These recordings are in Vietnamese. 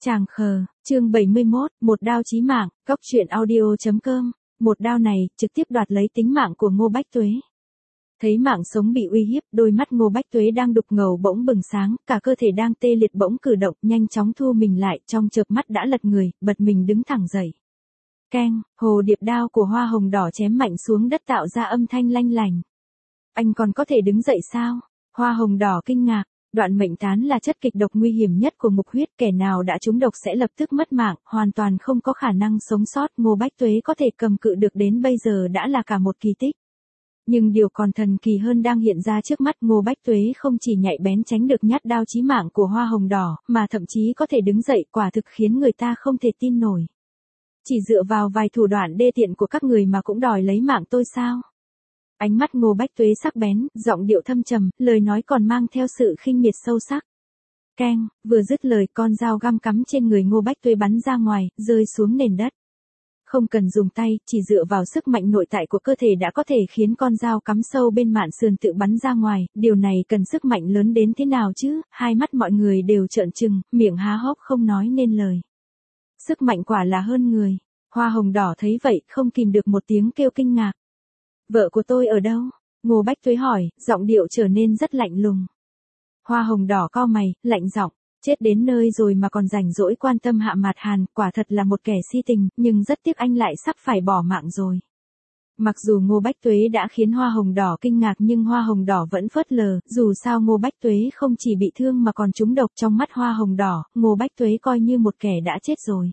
Chàng khờ, chương 71, một đao chí mạng, góc truyện audio.com. Một đao này, trực tiếp đoạt lấy tính mạng của Ngô Bách Tuế. Thấy mạng sống bị uy hiếp, đôi mắt Ngô Bách Tuế đang đục ngầu bỗng bừng sáng, cả cơ thể đang tê liệt bỗng cử động, nhanh chóng thu mình lại, trong chớp mắt đã lật người, bật mình đứng thẳng dậy. Keng, hồ điệp đao của hoa hồng đỏ chém mạnh xuống đất tạo ra âm thanh lanh lành. Anh còn có thể đứng dậy sao? Hoa hồng đỏ kinh ngạc. Đoạn mệnh tán là chất kịch độc nguy hiểm nhất của mục huyết, kẻ nào đã trúng độc sẽ lập tức mất mạng, hoàn toàn không có khả năng sống sót. Ngô Bách Tuế có thể cầm cự được đến bây giờ đã là cả một kỳ tích. Nhưng điều còn thần kỳ hơn đang hiện ra trước mắt. Ngô Bách Tuế không chỉ nhạy bén tránh được nhát đao chí mạng của hoa hồng đỏ, mà thậm chí có thể đứng dậy, quả thực khiến người ta không thể tin nổi. Chỉ dựa vào vài thủ đoạn đê tiện của các người mà cũng đòi lấy mạng tôi sao? Ánh mắt Ngô Bách Tuế sắc bén, giọng điệu thâm trầm, lời nói còn mang theo sự khinh miệt sâu sắc. Keng, vừa dứt lời, con dao găm cắm trên người Ngô Bách Tuế bắn ra ngoài, rơi xuống nền đất. Không cần dùng tay, chỉ dựa vào sức mạnh nội tại của cơ thể đã có thể khiến con dao cắm sâu bên mạn sườn tự bắn ra ngoài, điều này cần sức mạnh lớn đến thế nào chứ? Hai mắt mọi người đều trợn trừng, miệng há hốc không nói nên lời. Sức mạnh quả là hơn người. Hoa hồng đỏ thấy vậy, không kìm được một tiếng kêu kinh ngạc. Vợ của tôi ở đâu? Ngô Bách Tuế hỏi, giọng điệu trở nên rất lạnh lùng. Hoa hồng đỏ cau mày, lạnh giọng, chết đến nơi rồi mà còn rảnh rỗi quan tâm Hạ Mạt Hàn, quả thật là một kẻ si tình, nhưng rất tiếc anh lại sắp phải bỏ mạng rồi. Mặc dù Ngô Bách Tuế đã khiến Hoa hồng đỏ kinh ngạc nhưng Hoa hồng đỏ vẫn phớt lờ, dù sao Ngô Bách Tuế không chỉ bị thương mà còn trúng độc. Trong mắt Hoa hồng đỏ, Ngô Bách Tuế coi như một kẻ đã chết rồi.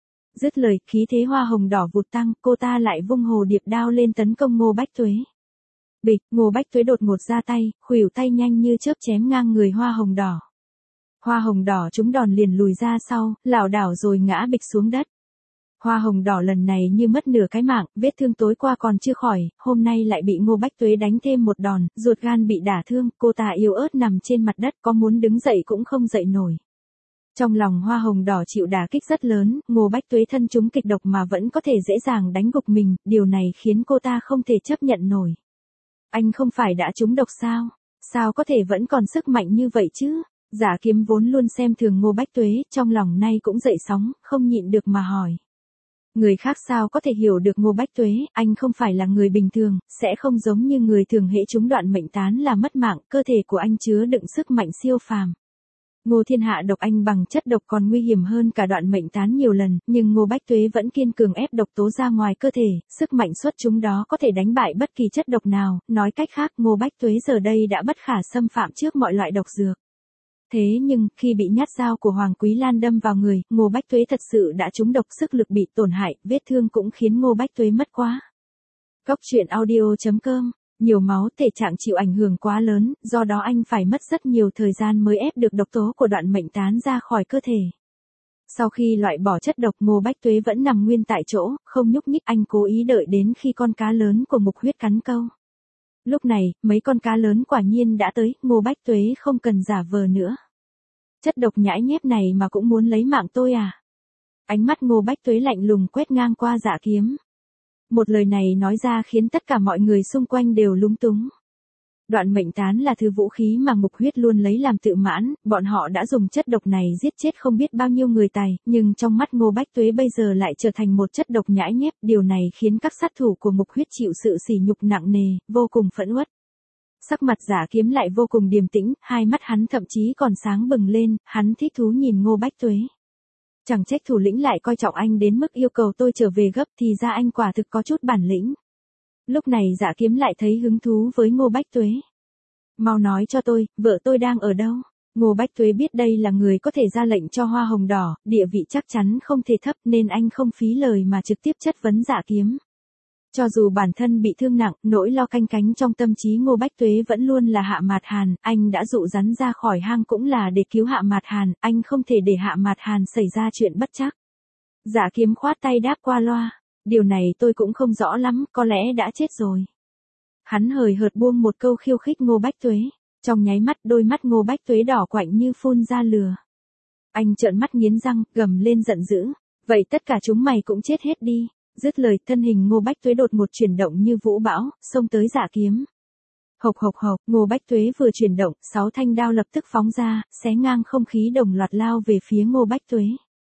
Dứt lời, khí thế hoa hồng đỏ vụt tăng, cô ta lại vung hồ điệp đao lên tấn công Ngô Bách Tuế. Bịch, Ngô Bách Tuế đột ngột ra tay, khuỷu tay nhanh như chớp chém ngang người hoa hồng đỏ. Hoa hồng đỏ trúng đòn liền lùi ra sau, lảo đảo rồi ngã bịch xuống đất. Hoa hồng đỏ lần này như mất nửa cái mạng, vết thương tối qua còn chưa khỏi, hôm nay lại bị Ngô Bách Tuế đánh thêm một đòn, ruột gan bị đả thương, cô ta yếu ớt nằm trên mặt đất, có muốn đứng dậy cũng không dậy nổi. Trong lòng hoa hồng đỏ chịu đả kích rất lớn, Ngô Bách Tuế thân trúng kịch độc mà vẫn có thể dễ dàng đánh gục mình, điều này khiến cô ta không thể chấp nhận nổi. Anh không phải đã trúng độc sao? Sao có thể vẫn còn sức mạnh như vậy chứ? Giả Kiếm vốn luôn xem thường Ngô Bách Tuế, trong lòng nay cũng dậy sóng, không nhịn được mà hỏi. Người khác sao có thể hiểu được Ngô Bách Tuế, anh không phải là người bình thường, sẽ không giống như người thường hễ trúng đoạn mệnh tán là mất mạng, cơ thể của anh chứa đựng sức mạnh siêu phàm. Ngô Thiên Hạ độc anh bằng chất độc còn nguy hiểm hơn cả đoạn mệnh tán nhiều lần, nhưng Ngô Bách Tuế vẫn kiên cường ép độc tố ra ngoài cơ thể, sức mạnh xuất chúng đó có thể đánh bại bất kỳ chất độc nào, nói cách khác Ngô Bách Tuế giờ đây đã bất khả xâm phạm trước mọi loại độc dược. Thế nhưng, khi bị nhát dao của Hoàng Quý Lan đâm vào người, Ngô Bách Tuế thật sự đã trúng độc, sức lực bị tổn hại, vết thương cũng khiến Ngô Bách Tuế mất quá. Góc truyện audio.com. Nhiều máu, thể trạng chịu ảnh hưởng quá lớn, do đó anh phải mất rất nhiều thời gian mới ép được độc tố của đoạn mệnh tán ra khỏi cơ thể. Sau khi loại bỏ chất độc, Ngô Bách Tuế vẫn nằm nguyên tại chỗ, không nhúc nhích, anh cố ý đợi đến khi con cá lớn của mục huyết cắn câu. Lúc này, mấy con cá lớn quả nhiên đã tới, Ngô Bách Tuế không cần giả vờ nữa. Chất độc nhãi nhép này mà cũng muốn lấy mạng tôi à? Ánh mắt Ngô Bách Tuế lạnh lùng quét ngang qua Dạ Kiếm. Một lời này nói ra khiến tất cả mọi người xung quanh đều lúng túng. Đoạn mệnh tán là thứ vũ khí mà mục huyết luôn lấy làm tự mãn, bọn họ đã dùng chất độc này giết chết không biết bao nhiêu người tài, nhưng trong mắt Ngô Bách Tuế bây giờ lại trở thành một chất độc nhãi nhép, điều này khiến các sát thủ của mục huyết chịu sự sỉ nhục nặng nề, vô cùng phẫn uất. Sắc mặt Giả Kiếm lại vô cùng điềm tĩnh, hai mắt hắn thậm chí còn sáng bừng lên, hắn thích thú nhìn Ngô Bách Tuế. Chẳng trách thủ lĩnh lại coi trọng anh đến mức yêu cầu tôi trở về gấp, thì ra anh quả thực có chút bản lĩnh. Lúc này Dạ Kiếm lại thấy hứng thú với Ngô Bách Tuế. Mau nói cho tôi, vợ tôi đang ở đâu? Ngô Bách Tuế biết đây là người có thể ra lệnh cho hoa hồng đỏ, địa vị chắc chắn không thể thấp nên anh không phí lời mà trực tiếp chất vấn Dạ Kiếm. Cho dù bản thân bị thương nặng, nỗi lo canh cánh trong tâm trí Ngô Bách Tuế vẫn luôn là Hạ Mạt Hàn, anh đã dụ rắn ra khỏi hang cũng là để cứu Hạ Mạt Hàn, anh không thể để Hạ Mạt Hàn xảy ra chuyện bất trắc. Dạ Kiếm khoát tay đáp qua loa, điều này tôi cũng không rõ lắm, có lẽ đã chết rồi. Hắn hời hợt buông một câu khiêu khích Ngô Bách Tuế, trong nháy mắt đôi mắt Ngô Bách Tuế đỏ quạnh như phun ra lửa. Anh trợn mắt nghiến răng, gầm lên giận dữ, vậy tất cả chúng mày cũng chết hết đi. Dứt lời, thân hình Ngô Bách Tuế đột một chuyển động như vũ bão, xông tới Dạ Kiếm. Hộc hộc hộc, Ngô Bách Tuế vừa chuyển động, 6 thanh đao lập tức phóng ra, xé ngang không khí đồng loạt lao về phía Ngô Bách Tuế.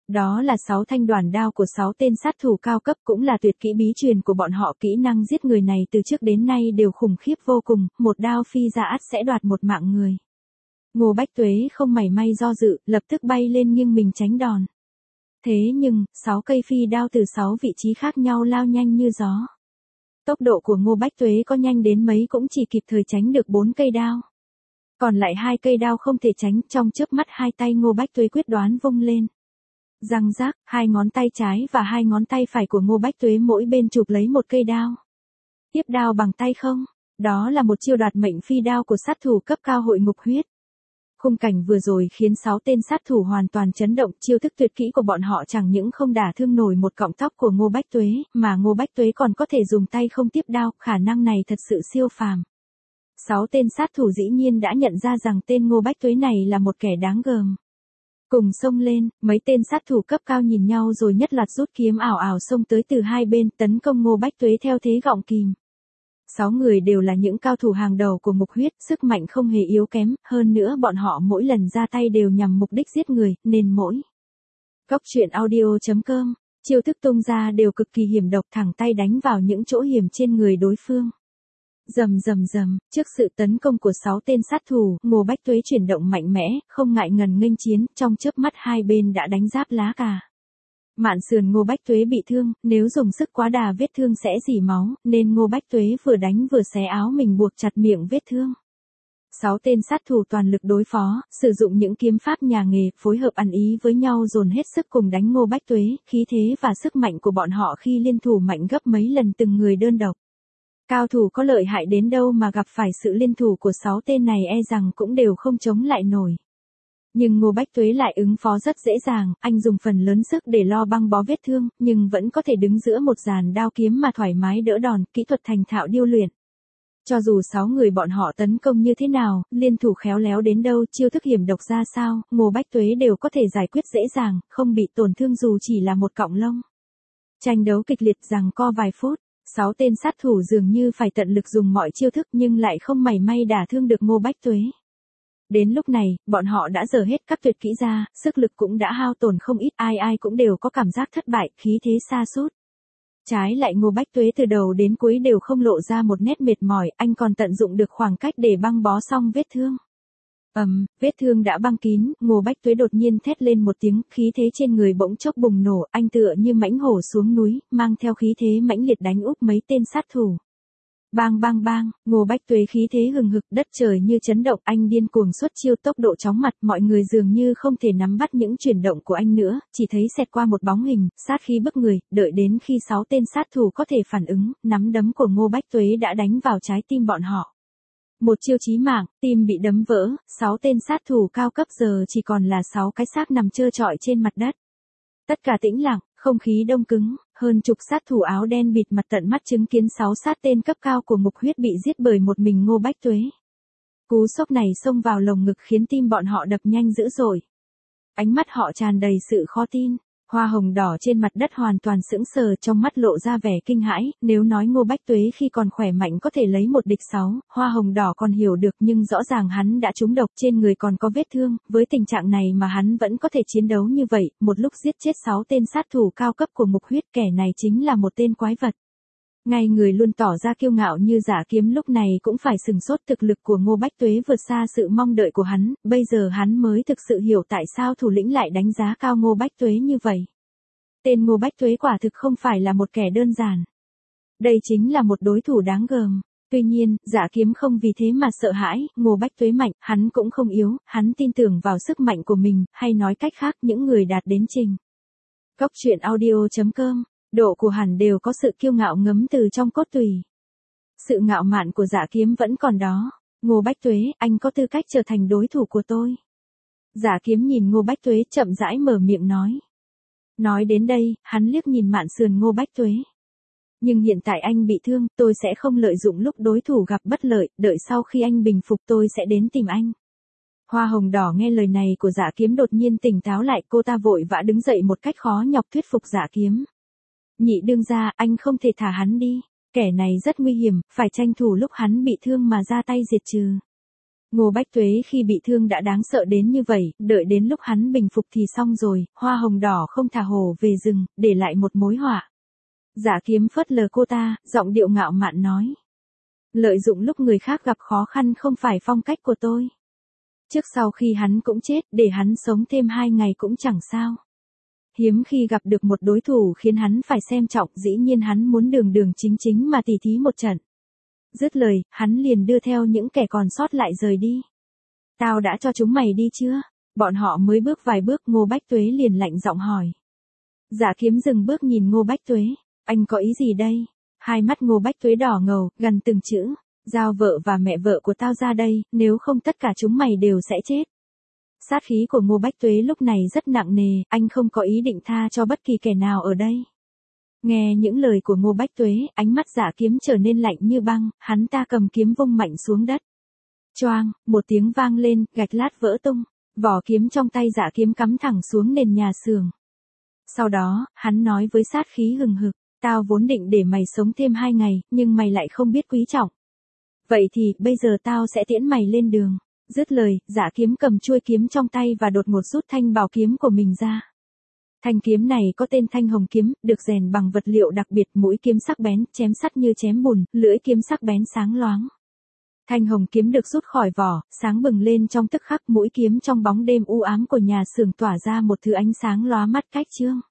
Đó là 6 thanh đoản đao của 6 tên sát thủ cao cấp, cũng là tuyệt kỹ bí truyền của bọn họ. Kỹ năng giết người này từ trước đến nay đều khủng khiếp vô cùng, một đao phi ra ắt sẽ đoạt một mạng người. Ngô Bách Tuế không mảy may do dự, lập tức bay lên nghiêng mình tránh đòn. Thế nhưng, 6 cây phi đao từ 6 vị trí khác nhau lao nhanh như gió. Tốc độ của Ngô Bách Tuế có nhanh đến mấy cũng chỉ kịp thời tránh được 4 cây đao. Còn lại 2 cây đao không thể tránh, trong chớp mắt hai tay Ngô Bách Tuế quyết đoán vung lên. Răng rác, 2 ngón tay trái và 2 ngón tay phải của Ngô Bách Tuế mỗi bên chụp lấy một cây đao. Tiếp đao bằng tay không, đó là một chiêu đoạt mệnh phi đao của sát thủ cấp cao Hội Ngục Huyết. Khung cảnh vừa rồi khiến 6 tên sát thủ hoàn toàn chấn động, chiêu thức tuyệt kỹ của bọn họ chẳng những không đả thương nổi một cọng tóc của Ngô Bách Tuế, mà Ngô Bách Tuế còn có thể dùng tay không tiếp đao, khả năng này thật sự siêu phàm. 6 tên sát thủ dĩ nhiên đã nhận ra rằng tên Ngô Bách Tuế này là một kẻ đáng gờm. Cùng xông lên, mấy tên sát thủ cấp cao nhìn nhau rồi nhất loạt rút kiếm ảo ảo xông tới từ hai bên, tấn công Ngô Bách Tuế theo thế gọng kìm. 6 người đều là những cao thủ hàng đầu của Ngục Huyết, sức mạnh không hề yếu kém, hơn nữa bọn họ mỗi lần ra tay đều nhằm mục đích giết người, nên mỗi Cốc truyện audio.com, chiêu thức tung ra đều cực kỳ hiểm độc, thẳng tay đánh vào những chỗ hiểm trên người đối phương. Rầm rầm rầm, trước sự tấn công của 6 tên sát thủ, Ngô Bách Tuế chuyển động mạnh mẽ, không ngại ngần nghênh chiến, trong chớp mắt hai bên đã đánh giáp lá cà. Mạn sườn Ngô Bách Tuế bị thương, nếu dùng sức quá đà vết thương sẽ rỉ máu, nên Ngô Bách Tuế vừa đánh vừa xé áo mình buộc chặt miệng vết thương. 6 tên sát thủ toàn lực đối phó, sử dụng những kiếm pháp nhà nghề, phối hợp ăn ý với nhau dồn hết sức cùng đánh Ngô Bách Tuế, khí thế và sức mạnh của bọn họ khi liên thủ mạnh gấp mấy lần từng người đơn độc. Cao thủ có lợi hại đến đâu mà gặp phải sự liên thủ của 6 tên này e rằng cũng đều không chống lại nổi. Nhưng Ngô Bách Tuế lại ứng phó rất dễ dàng, anh dùng phần lớn sức để lo băng bó vết thương, nhưng vẫn có thể đứng giữa một dàn đao kiếm mà thoải mái đỡ đòn, kỹ thuật thành thạo điêu luyện. Cho dù 6 người bọn họ tấn công như thế nào, liên thủ khéo léo đến đâu, chiêu thức hiểm độc ra sao, Ngô Bách Tuế đều có thể giải quyết dễ dàng, không bị tổn thương dù chỉ là một cọng lông. Tranh đấu kịch liệt giằng co vài phút. 6 tên sát thủ dường như phải tận lực dùng mọi chiêu thức nhưng lại không mảy may đả thương được Ngô Bách Tuế. Đến lúc này, bọn họ đã dở hết các tuyệt kỹ ra, sức lực cũng đã hao tổn không ít, ai ai cũng đều có cảm giác thất bại, khí thế sa sút. Trái lại Ngô Bách Tuế từ đầu đến cuối đều không lộ ra một nét mệt mỏi, anh còn tận dụng được khoảng cách để băng bó xong vết thương. Vết thương đã băng kín, Ngô Bách Tuế đột nhiên thét lên một tiếng, khí thế trên người bỗng chốc bùng nổ, anh tựa như mãnh hổ xuống núi, mang theo khí thế mãnh liệt đánh úp mấy tên sát thủ. Bang bang bang, Ngô Bách Tuế khí thế hừng hực, đất trời như chấn động, anh điên cuồng xuất chiêu, tốc độ chóng mặt, mọi người dường như không thể nắm bắt những chuyển động của anh nữa, chỉ thấy xẹt qua một bóng hình, sát khí bức người, đợi đến khi 6 tên sát thủ có thể phản ứng, nắm đấm của Ngô Bách Tuế đã đánh vào trái tim bọn họ. Một chiêu chí mạng, tim bị đấm vỡ, 6 tên sát thủ cao cấp giờ chỉ còn là 6 cái xác nằm trơ trọi trên mặt đất. Tất cả tĩnh lặng, không khí đông cứng, hơn chục sát thủ áo đen bịt mặt tận mắt chứng kiến 6 sát tên cấp cao của Ngục Huyết bị giết bởi một mình Ngô Bách Tuế. Cú sốc này xông vào lồng ngực khiến tim bọn họ đập nhanh dữ dội. Ánh mắt họ tràn đầy sự khó tin. Hoa hồng đỏ trên mặt đất hoàn toàn sững sờ, trong mắt lộ ra vẻ kinh hãi, nếu nói Ngô Bách Tuế khi còn khỏe mạnh có thể lấy một địch 6, hoa hồng đỏ còn hiểu được, nhưng rõ ràng hắn đã trúng độc, trên người còn có vết thương, với tình trạng này mà hắn vẫn có thể chiến đấu như vậy, một lúc giết chết 6 tên sát thủ cao cấp của Ngục Huyết, kẻ này chính là một tên quái vật. Ngay người luôn tỏ ra kiêu ngạo như Giả Kiếm lúc này cũng phải sừng sốt, thực lực của Ngô Bách Tuế vượt xa sự mong đợi của hắn, bây giờ hắn mới thực sự hiểu tại sao thủ lĩnh lại đánh giá cao Ngô Bách Tuế như vậy. Tên Ngô Bách Tuế quả thực không phải là một kẻ đơn giản. Đây chính là một đối thủ đáng gờm. Tuy nhiên, Giả Kiếm không vì thế mà sợ hãi, Ngô Bách Tuế mạnh, hắn cũng không yếu, hắn tin tưởng vào sức mạnh của mình, hay nói cách khác, những người đạt đến trình Cốc truyện audio.com, độ của hẳn đều có sự kiêu ngạo ngấm từ trong cốt tủy. Sự ngạo mạn của Giả Kiếm vẫn còn đó. Ngô Bách Tuế, anh có tư cách trở thành đối thủ của tôi. Giả Kiếm nhìn Ngô Bách Tuế chậm rãi mở miệng nói. Nói đến đây, hắn liếc nhìn mạn sườn Ngô Bách Tuế. Nhưng hiện tại anh bị thương, tôi sẽ không lợi dụng lúc đối thủ gặp bất lợi, đợi sau khi anh bình phục tôi sẽ đến tìm anh. Hoa hồng đỏ nghe lời này của Giả Kiếm đột nhiên tỉnh táo lại, cô ta vội vã đứng dậy một cách khó nhọc thuyết phục Giả Kiếm. Nhị đương gia, anh không thể thả hắn đi. Kẻ này rất nguy hiểm, phải tranh thủ lúc hắn bị thương mà ra tay diệt trừ. Ngô Bách Tuế khi bị thương đã đáng sợ đến như vậy, đợi đến lúc hắn bình phục thì xong rồi, hoa hồng đỏ không thả hổ về rừng, để lại một mối họa. Giả Kiếm phớt lờ cô ta, giọng điệu ngạo mạn nói. Lợi dụng lúc người khác gặp khó khăn không phải phong cách của tôi. Trước sau khi hắn cũng chết, để hắn sống thêm 2 ngày cũng chẳng sao. Hiếm khi gặp được một đối thủ khiến hắn phải xem trọng, dĩ nhiên hắn muốn đường đường chính chính mà tỉ thí một trận. Dứt lời, hắn liền đưa theo những kẻ còn sót lại rời đi. Tao đã cho chúng mày đi chưa? Bọn họ mới bước vài bước, Ngô Bách Tuế liền lạnh giọng hỏi. Giả Kiếm dừng bước nhìn Ngô Bách Tuế. Anh có ý gì đây? Hai mắt Ngô Bách Tuế đỏ ngầu, gần từng chữ. Giao vợ và mẹ vợ của tao ra đây, nếu không tất cả chúng mày đều sẽ chết. Sát khí của Ngô Bách Tuế lúc này rất nặng nề, anh không có ý định tha cho bất kỳ kẻ nào ở đây. Nghe những lời của Ngô Bách Tuế, ánh mắt Giả Kiếm trở nên lạnh như băng, hắn ta cầm kiếm vung mạnh xuống đất. Choang, một tiếng vang lên, gạch lát vỡ tung, vỏ kiếm trong tay Giả Kiếm cắm thẳng xuống nền nhà xưởng. Sau đó, hắn nói với sát khí hừng hực, tao vốn định để mày sống thêm 2 ngày, nhưng mày lại không biết quý trọng. Vậy thì, bây giờ tao sẽ tiễn mày lên đường. Dứt lời, Giả Kiếm cầm chuôi kiếm trong tay và đột ngột rút thanh bảo kiếm của mình ra. Thanh kiếm này có tên Thanh Hồng Kiếm, được rèn bằng vật liệu đặc biệt, mũi kiếm sắc bén, chém sắt như chém bùn, lưỡi kiếm sắc bén sáng loáng. Thanh Hồng Kiếm được rút khỏi vỏ, sáng bừng lên trong tức khắc, mũi kiếm trong bóng đêm u ám của nhà xưởng tỏa ra một thứ ánh sáng lóa mắt cách trương.